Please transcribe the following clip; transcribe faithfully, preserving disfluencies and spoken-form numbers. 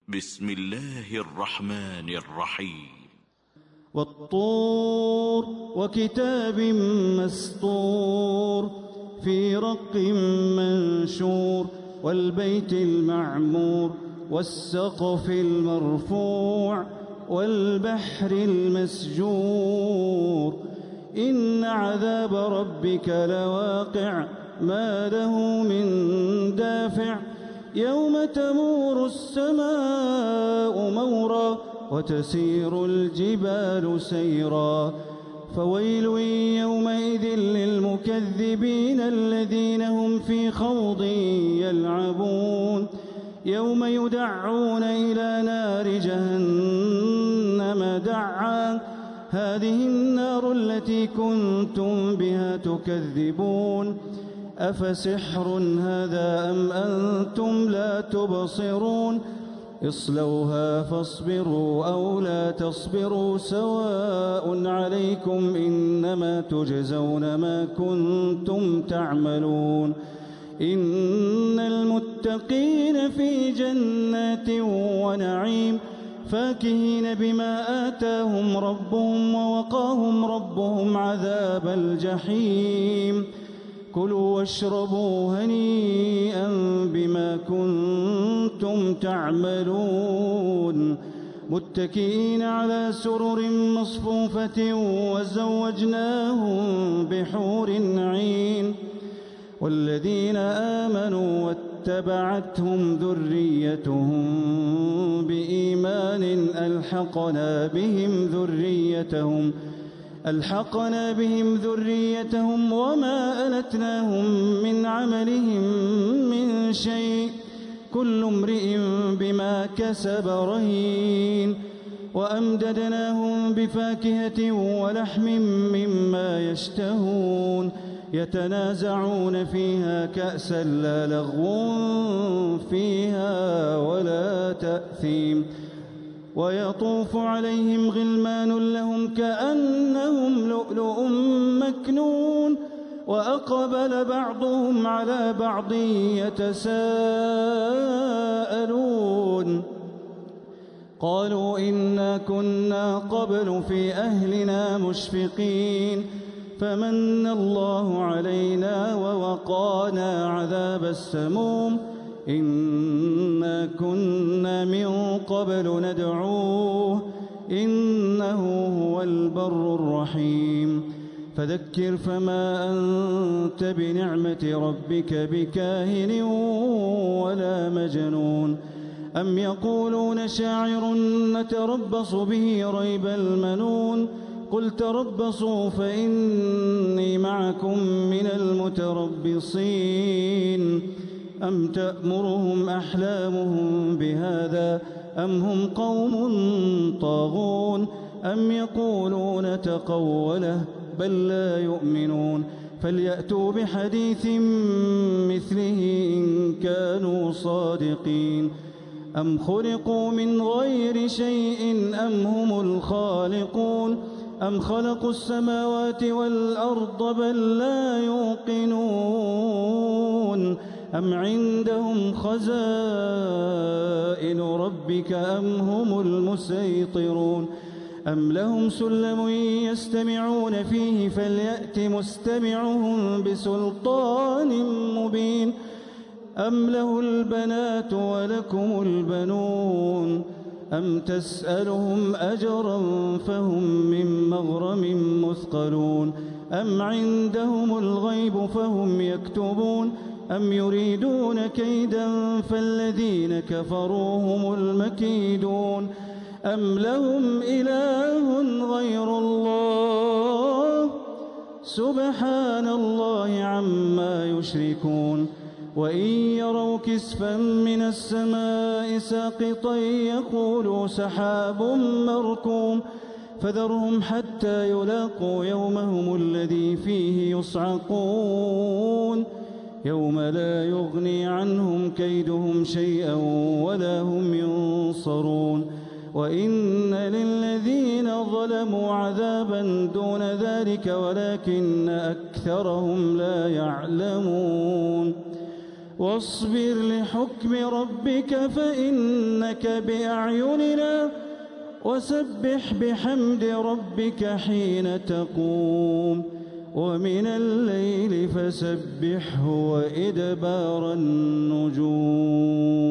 بسم الله الرحمن الرحيم. والطور وكتاب مسطور في رق منشور والبيت المعمور والسقف المرفوع والبحر المسجور إن عذاب ربك لواقع ما له من دافع يوم تمور السماء مورا وتسير الجبال سيرا فويل يومئذ للمكذبين الذين هم في خوض يلعبون يوم يدعون إلى نار جهنم دعا هذه النار التي كنتم بها تكذبون أفسحر هذا أم أنتم لا تبصرون اصلوها فاصبروا أو لا تصبروا سواء عليكم إنما تجزون ما كنتم تعملون إن المتقين في جنات ونعيم فاكهين بما آتاهم ربهم ووقاهم ربهم عذاب الجحيم كلوا واشربوا هنيئا بما كنتم تعملون متكئين على سرر مصفوفة وزوجناهم بحور عين والذين آمنوا واتبعتهم ذريتهم بإيمان ألحقنا بهم ذريتهم ألحقنا بهم ذريتهم وما ألتناهم من عملهم من شيء كل امرئ بما كسب رهين وأمددناهم بفاكهة ولحم مما يشتهون يتنازعون فيها كأسا لا لغو فيها ولا تأثيم ويطوف عليهم غلمان لهم كأنهم لؤلؤ مكنون وأقبل بعضهم على بعض يتساءلون قالوا إنا كنا قبل في أهلنا مشفقين فمن الله علينا ووقانا عذاب السموم إنا كنا من قبل ندعوه إنه هو البر الرحيم فذكر فما أنت بنعمة ربك بكاهن ولا مجنون أم يقولون شاعر نتربص به ريب المنون قل تربصوا فإني معكم من المتربصين أم تأمرهم أحلامهم بهذا أم هم قوم طاغون أم يقولون تقوله بل لا يؤمنون فليأتوا بحديث مثله إن كانوا صادقين أم خلقوا من غير شيء أم هم الخالقون أم خلقوا السماوات والأرض بل لا يوقنون أم عندهم خزائن ربك أم هم المسيطرون أم لهم سلم يستمعون فيه فليأت مستمعهم بسلطان مبين أم له البنات ولكم البنون أم تسألهم أجرا فهم من مغرم مثقلون أم عندهم الغيب فهم يكتبون أم يريدون كيدا فالذين كفروا هم المكيدون أم لهم إله غير الله سبحان الله عما يشركون وإن يروا كسفا من السماء ساقطا يقولوا سحاب مركوم فذرهم حتى يلاقوا يومهم الذي فيه يصعقون يوم لا يغني عنهم كيدهم شيئا ولا هم ينصرون وإن للذين ظلموا عذابا دون ذلك ولكن أكثرهم لا يعلمون واصبر لحكم ربك فإنك بأعيننا وسبح بحمد ربك حين تقوم ومن الليل فسبحه وإدبار النجوم.